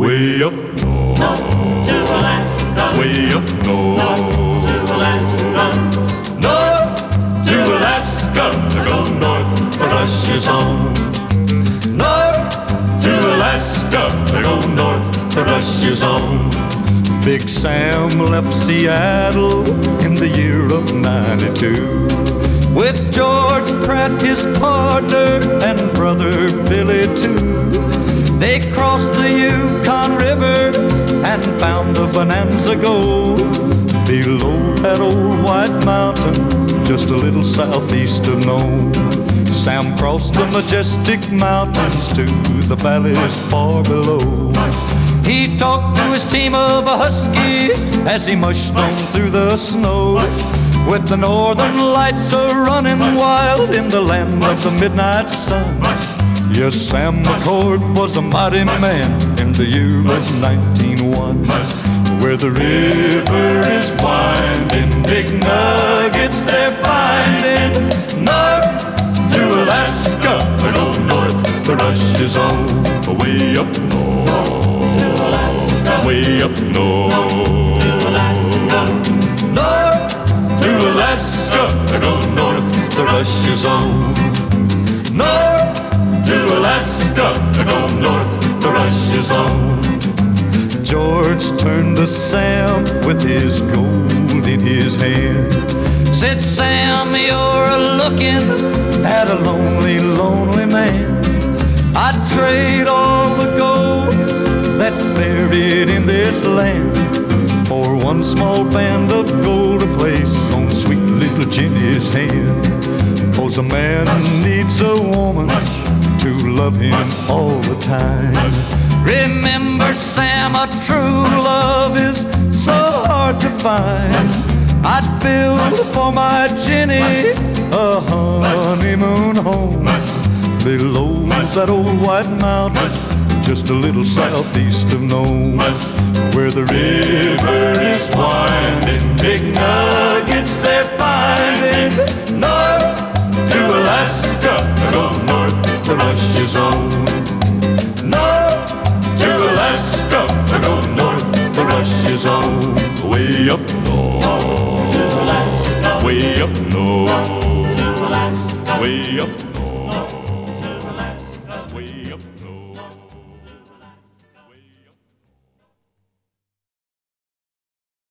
way up north, north to Alaska, way up north north, to Alaska, north to Alaska. I go north for Rush's home. North to Alaska, I go north to Rush's home. Big Sam left Seattle in the year of '92 with George Pratt, his partner, and brother Billy too. They crossed the Yukon River and found the Bonanza Gold below that old white mountain, just a little southeast of Nome. Sam crossed the majestic mountains to the valleys far below. He talked to his team of Huskies as he mushed on through the snow, with the northern lights a-running wild in the land of the midnight sun. Yes, Sam McCord was a mighty man in the year of 1901. Where the river is winding, big nuggets they're finding. North to Alaska, or go north to Rush's home. Way up north, to Alaska, way up north, to Alaska, north to Alaska, or go north to Rush's home. North to Alaska, or go north to Rush's home. George turned to Sam with his gold in his hand. Said, Sam, you're looking at a lonely, lonely man. I'd trade all the gold that's buried in this land for one small band of gold to place on sweet little Jenny's hand. 'Cause a man needs a woman to love him all the time. Remember, Sam, a true love is so hard to find. I'd build for my Jenny a honeymoon home below that old white mountain, just a little southeast of Nome. Where the river is winding, big nuggets they're finding. North to Alaska, go north to Rush's home. North to Alaska, go north to Rush's home. Way up north, to Alaska, way up north, to Alaska, way up